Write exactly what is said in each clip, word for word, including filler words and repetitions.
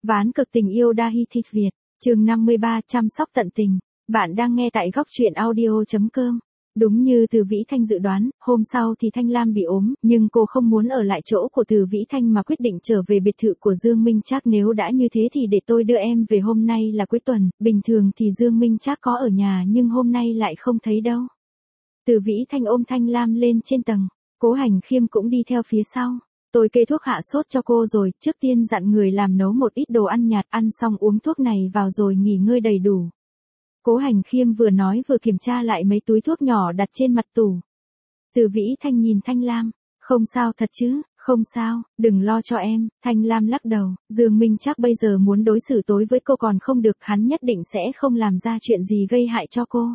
Ván cực tình yêu Dahi Thịt Việt, chương năm mươi ba, chăm sóc tận tình. Bạn đang nghe tại góc truyện audio.com. Đúng như Từ Vĩ Thanh dự đoán, hôm sau thì Thanh Lam bị ốm, nhưng cô không muốn ở lại chỗ của Từ Vĩ Thanh mà quyết định trở về biệt thự của Dương Minh Trác. Nếu đã như thế thì để tôi đưa em về, hôm nay là cuối tuần, bình thường thì Dương Minh Trác có ở nhà nhưng hôm nay lại không thấy đâu. Từ Vĩ Thanh ôm Thanh Lam lên trên tầng, Cố Hành Khiêm cũng đi theo phía sau. Tôi kê thuốc hạ sốt cho cô rồi, trước tiên dặn người làm nấu một ít đồ ăn nhạt, ăn xong uống thuốc này vào rồi nghỉ ngơi đầy đủ. Cố Hành Khiêm vừa nói vừa kiểm tra lại mấy túi thuốc nhỏ đặt trên mặt tủ. Từ Vĩ Thanh nhìn Thanh Lam, không sao thật chứ, không sao, đừng lo cho em. Thanh Lam lắc đầu, Dương Minh Trác bây giờ muốn đối xử tối với cô còn không được, hắn nhất định sẽ không làm ra chuyện gì gây hại cho cô.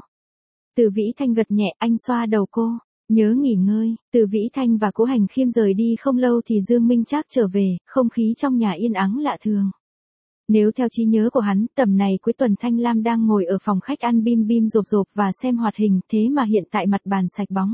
Từ Vĩ Thanh gật nhẹ, anh xoa đầu cô. Nhớ nghỉ ngơi. Từ Vĩ Thanh và Cố Hành Khiêm rời đi không lâu thì Dương Minh Trác trở về, không khí trong nhà yên ắng lạ thường. Nếu theo trí nhớ của hắn, tầm này cuối tuần Thanh Lam đang ngồi ở phòng khách ăn bim bim rộp rộp và xem hoạt hình, thế mà hiện tại mặt bàn sạch bóng.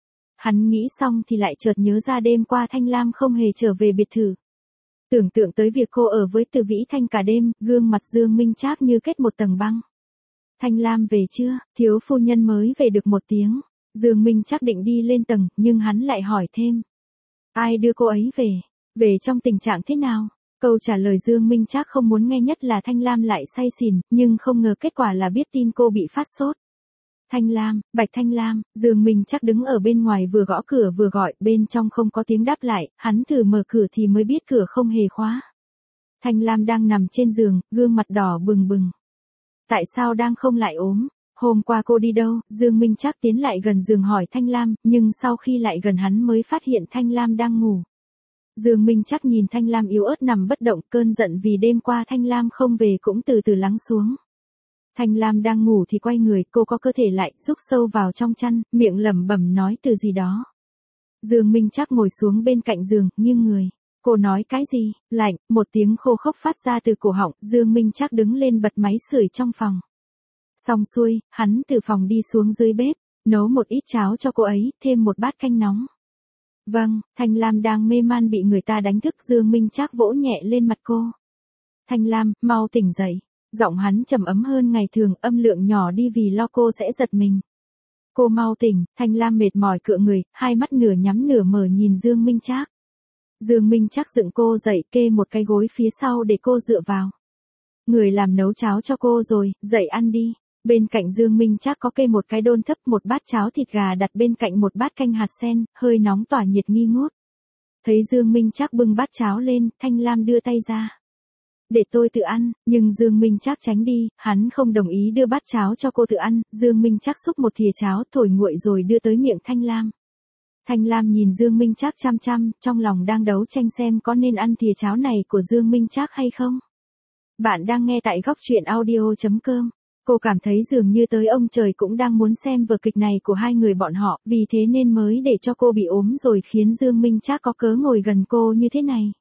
Hắn nghĩ xong thì lại chợt nhớ ra đêm qua Thanh Lam không hề trở về biệt thự. Tưởng tượng tới việc cô ở với Từ Vĩ Thanh cả đêm, gương mặt Dương Minh Trác như kết một tầng băng. Thanh Lam về chưa? Thiếu phu nhân mới về được một tiếng. Dương Minh Trác định đi lên tầng, nhưng hắn lại hỏi thêm. Ai đưa cô ấy về? Về trong tình trạng thế nào? Câu trả lời Dương Minh Trác không muốn nghe nhất là Thanh Lam lại say xỉn, nhưng không ngờ kết quả là biết tin cô bị phát sốt. Thanh Lam, Bạch Thanh Lam, Dương Minh Trác đứng ở bên ngoài vừa gõ cửa vừa gọi, bên trong không có tiếng đáp lại, hắn thử mở cửa thì mới biết cửa không hề khóa. Thanh Lam đang nằm trên giường, gương mặt đỏ bừng bừng. Tại sao đang không lại ốm? Hôm qua cô đi đâu? Dương Minh Trác tiến lại gần giường hỏi Thanh Lam, nhưng sau khi lại gần hắn mới phát hiện Thanh Lam đang ngủ. Dương Minh Trác nhìn Thanh Lam yếu ớt nằm bất động, cơn giận vì đêm qua Thanh Lam không về cũng từ từ lắng xuống. Thanh Lam đang ngủ thì quay người, cô có cơ thể lại, rúc sâu vào trong chăn, miệng lẩm bẩm nói từ gì đó. Dương Minh Trác ngồi xuống bên cạnh giường, nghiêng người. Cô nói cái gì? Lạnh, một tiếng khô khốc phát ra từ cổ họng, Dương Minh Trác đứng lên bật máy sưởi trong phòng. Xong xuôi, hắn từ phòng đi xuống dưới bếp, nấu một ít cháo cho cô ấy, thêm một bát canh nóng. Vâng, Thanh Lam đang mê man bị người ta đánh thức, Dương Minh Trác vỗ nhẹ lên mặt cô. Thanh Lam, mau tỉnh dậy. Giọng hắn trầm ấm hơn ngày thường, âm lượng nhỏ đi vì lo cô sẽ giật mình. Cô mau tỉnh. Thanh Lam mệt mỏi cựa người, hai mắt nửa nhắm nửa mở nhìn Dương Minh Trác. Dương Minh Trác dựng cô dậy, kê một cái gối phía sau để cô dựa vào. Người làm nấu cháo cho cô rồi, dậy ăn đi. Bên cạnh Dương Minh Trác có kê một cái đôn thấp, một bát cháo thịt gà đặt bên cạnh một bát canh hạt sen, hơi nóng tỏa nhiệt nghi ngút. Thấy Dương Minh Trác bưng bát cháo lên, Thanh Lam đưa tay ra. Để tôi tự ăn, nhưng Dương Minh Trác tránh đi, hắn không đồng ý đưa bát cháo cho cô tự ăn. Dương Minh Trác xúc một thìa cháo thổi nguội rồi đưa tới miệng Thanh Lam. Thanh Lam nhìn Dương Minh Trác chăm chăm, trong lòng đang đấu tranh xem có nên ăn thìa cháo này của Dương Minh Trác hay không. Bạn đang nghe tại góc truyện audio.com. Cô cảm thấy dường như tới ông trời cũng đang muốn xem vở kịch này của hai người bọn họ, vì thế nên mới để cho cô bị ốm rồi khiến Dương Minh Trác có cớ ngồi gần cô như thế này.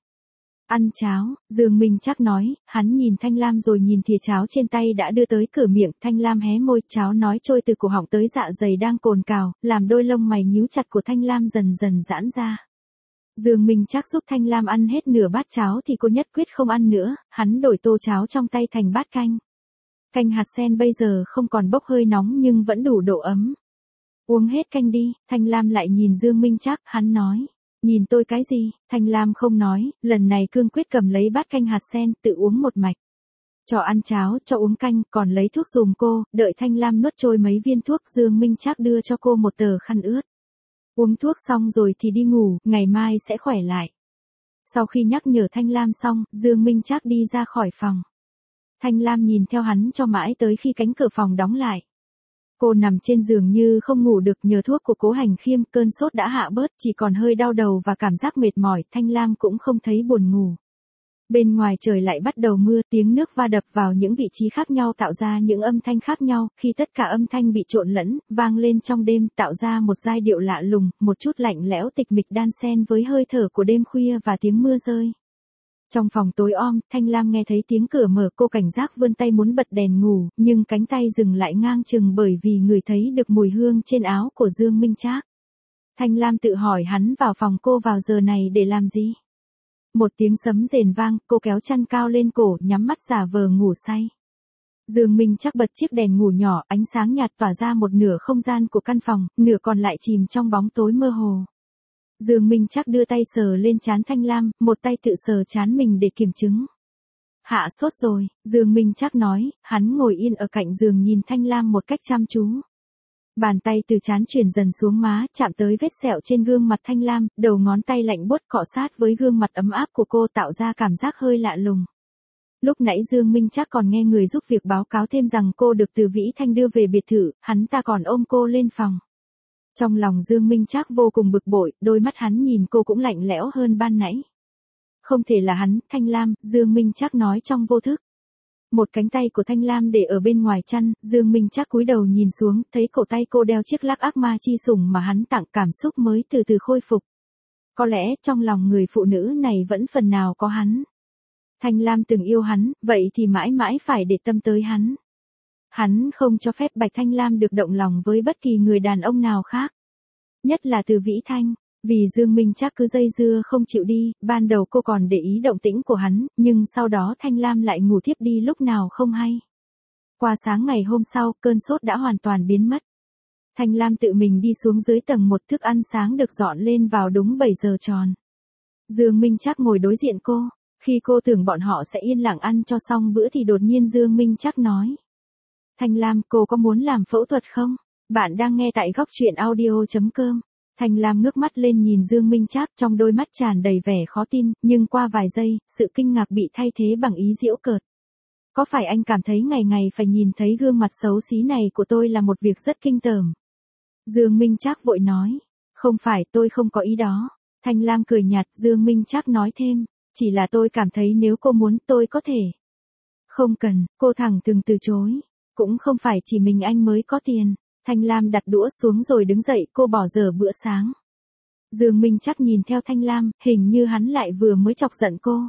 Ăn cháo, Dương Minh Trác nói, hắn nhìn Thanh Lam rồi nhìn thìa cháo trên tay đã đưa tới cửa miệng, Thanh Lam hé môi, cháo nói trôi từ cổ họng tới dạ dày đang cồn cào, làm đôi lông mày nhíu chặt của Thanh Lam dần dần giãn ra. Dương Minh Trác giúp Thanh Lam ăn hết nửa bát cháo thì cô nhất quyết không ăn nữa, hắn đổi tô cháo trong tay thành bát canh. Canh hạt sen bây giờ không còn bốc hơi nóng nhưng vẫn đủ độ ấm. Uống hết canh đi. Thanh Lam lại nhìn Dương Minh Trác, hắn nói. Nhìn tôi cái gì? Thanh Lam không nói, lần này cương quyết cầm lấy bát canh hạt sen, tự uống một mạch. Cho ăn cháo, cho uống canh, còn lấy thuốc dùm cô, đợi Thanh Lam nuốt trôi mấy viên thuốc, Dương Minh Trác đưa cho cô một tờ khăn ướt. Uống thuốc xong rồi thì đi ngủ, ngày mai sẽ khỏe lại. Sau khi nhắc nhở Thanh Lam xong, Dương Minh Trác đi ra khỏi phòng. Thanh Lam nhìn theo hắn cho mãi tới khi cánh cửa phòng đóng lại. Cô nằm trên giường như không ngủ được, nhờ thuốc của Cố Hành Khiêm, cơn sốt đã hạ bớt, chỉ còn hơi đau đầu và cảm giác mệt mỏi, Thanh Lam cũng không thấy buồn ngủ. Bên ngoài trời lại bắt đầu mưa, tiếng nước va đập vào những vị trí khác nhau tạo ra những âm thanh khác nhau, khi tất cả âm thanh bị trộn lẫn, vang lên trong đêm, tạo ra một giai điệu lạ lùng, một chút lạnh lẽo tịch mịch đan xen với hơi thở của đêm khuya và tiếng mưa rơi. Trong phòng tối om, Thanh Lam nghe thấy tiếng cửa mở, cô cảnh giác vươn tay muốn bật đèn ngủ, nhưng cánh tay dừng lại ngang chừng bởi vì ngửi thấy được mùi hương trên áo của Dương Minh Trác. Thanh Lam tự hỏi hắn vào phòng cô vào giờ này để làm gì? Một tiếng sấm rền vang, cô kéo chăn cao lên cổ, nhắm mắt giả vờ ngủ say. Dương Minh Trác bật chiếc đèn ngủ nhỏ, ánh sáng nhạt tỏa ra một nửa không gian của căn phòng, nửa còn lại chìm trong bóng tối mơ hồ. Dương Minh Trác đưa tay sờ lên trán Thanh Lam, một tay tự sờ trán mình để kiểm chứng. Hạ sốt rồi, Dương Minh Trác nói, hắn ngồi yên ở cạnh giường nhìn Thanh Lam một cách chăm chú. Bàn tay từ trán chuyển dần xuống má, chạm tới vết sẹo trên gương mặt Thanh Lam, đầu ngón tay lạnh buốt cọ sát với gương mặt ấm áp của cô tạo ra cảm giác hơi lạ lùng. Lúc nãy Dương Minh Trác còn nghe người giúp việc báo cáo thêm rằng cô được Từ Vĩ Thanh đưa về biệt thự, hắn ta còn ôm cô lên phòng. Trong lòng Dương Minh Trác vô cùng bực bội, đôi mắt hắn nhìn cô cũng lạnh lẽo hơn ban nãy. Không thể là hắn, Thanh Lam, Dương Minh Trác nói trong vô thức. Một cánh tay của Thanh Lam để ở bên ngoài chăn, Dương Minh Trác cúi đầu nhìn xuống, thấy cổ tay cô đeo chiếc lắc ác ma chi sủng mà hắn tặng, cảm xúc mới từ từ khôi phục. Có lẽ trong lòng người phụ nữ này vẫn phần nào có hắn. Thanh Lam từng yêu hắn, vậy thì mãi mãi phải để tâm tới hắn. Hắn không cho phép Bạch Thanh Lam được động lòng với bất kỳ người đàn ông nào khác. Nhất là Từ Vĩ Thanh. Vì Dương Minh Trác cứ dây dưa không chịu đi, ban đầu cô còn để ý động tĩnh của hắn, nhưng sau đó Thanh Lam lại ngủ thiếp đi lúc nào không hay. Qua sáng ngày hôm sau, cơn sốt đã hoàn toàn biến mất. Thanh Lam tự mình đi xuống dưới tầng một, thức ăn sáng được dọn lên vào đúng bảy giờ tròn. Dương Minh Trác ngồi đối diện cô, khi cô tưởng bọn họ sẽ yên lặng ăn cho xong bữa thì đột nhiên Dương Minh Trác nói. Thanh Lam, cô có muốn làm phẫu thuật không? Bạn đang nghe tại góc truyện audio chấm com. Thanh Lam ngước mắt lên nhìn Dương Minh Trác, trong đôi mắt tràn đầy vẻ khó tin, nhưng qua vài giây, sự kinh ngạc bị thay thế bằng ý giễu cợt. Có phải anh cảm thấy ngày ngày phải nhìn thấy gương mặt xấu xí này của tôi là một việc rất kinh tởm? Dương Minh Trác vội nói. Không phải, tôi không có ý đó. Thanh Lam cười nhạt, Dương Minh Trác nói thêm. Chỉ là tôi cảm thấy nếu cô muốn tôi có thể. Không cần, cô thẳng thừng từ chối. Cũng không phải chỉ mình anh mới có tiền. Thanh Lam đặt đũa xuống rồi đứng dậy, cô bỏ dở bữa sáng. Dương Minh Trác nhìn theo Thanh Lam, hình như hắn lại vừa mới chọc giận cô.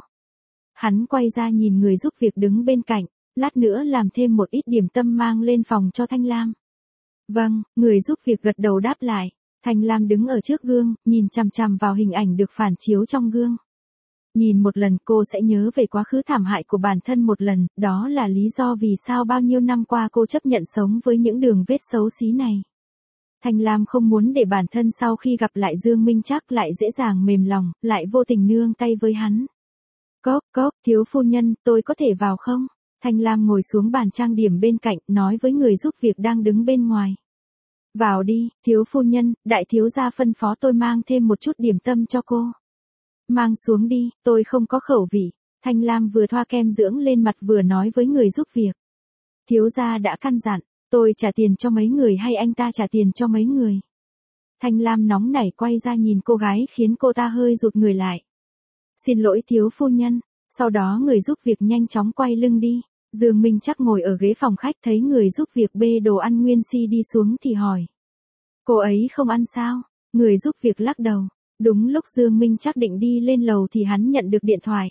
Hắn quay ra nhìn người giúp việc đứng bên cạnh, lát nữa làm thêm một ít điểm tâm mang lên phòng cho Thanh Lam. Vâng, người giúp việc gật đầu đáp lại. Thanh Lam đứng ở trước gương, nhìn chằm chằm vào hình ảnh được phản chiếu trong gương. Nhìn một lần cô sẽ nhớ về quá khứ thảm hại của bản thân một lần, đó là lý do vì sao bao nhiêu năm qua cô chấp nhận sống với những đường vết xấu xí này. Thanh Lam không muốn để bản thân sau khi gặp lại Dương Minh Trác lại dễ dàng mềm lòng, lại vô tình nương tay với hắn. Cốc, cốc, thiếu phu nhân, tôi có thể vào không? Thanh Lam ngồi xuống bàn trang điểm bên cạnh, nói với người giúp việc đang đứng bên ngoài. Vào đi, thiếu phu nhân, đại thiếu gia phân phó tôi mang thêm một chút điểm tâm cho cô. Mang xuống đi, tôi không có khẩu vị. Thanh Lam vừa thoa kem dưỡng lên mặt vừa nói với người giúp việc. Thiếu gia đã căn dặn, tôi trả tiền cho mấy người hay anh ta trả tiền cho mấy người? Thanh Lam nóng nảy quay ra nhìn cô gái khiến cô ta hơi rụt người lại. Xin lỗi thiếu phu nhân, sau đó người giúp việc nhanh chóng quay lưng đi. Dương Minh Trác ngồi ở ghế phòng khách thấy người giúp việc bê đồ ăn nguyên si đi xuống thì hỏi. Cô ấy không ăn sao? Người giúp việc lắc đầu. Đúng lúc Dương Minh Trác định đi lên lầu thì hắn nhận được điện thoại.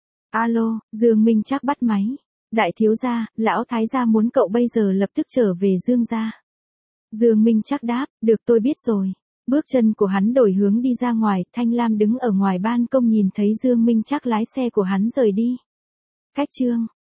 Alo, Dương Minh Trác bắt máy. Đại thiếu gia, lão thái gia muốn cậu bây giờ lập tức trở về Dương gia. Dương Minh Trác đáp, được tôi biết rồi. Bước chân của hắn đổi hướng đi ra ngoài, Thanh Lam đứng ở ngoài ban công nhìn thấy Dương Minh Trác lái xe của hắn rời đi. Cách chương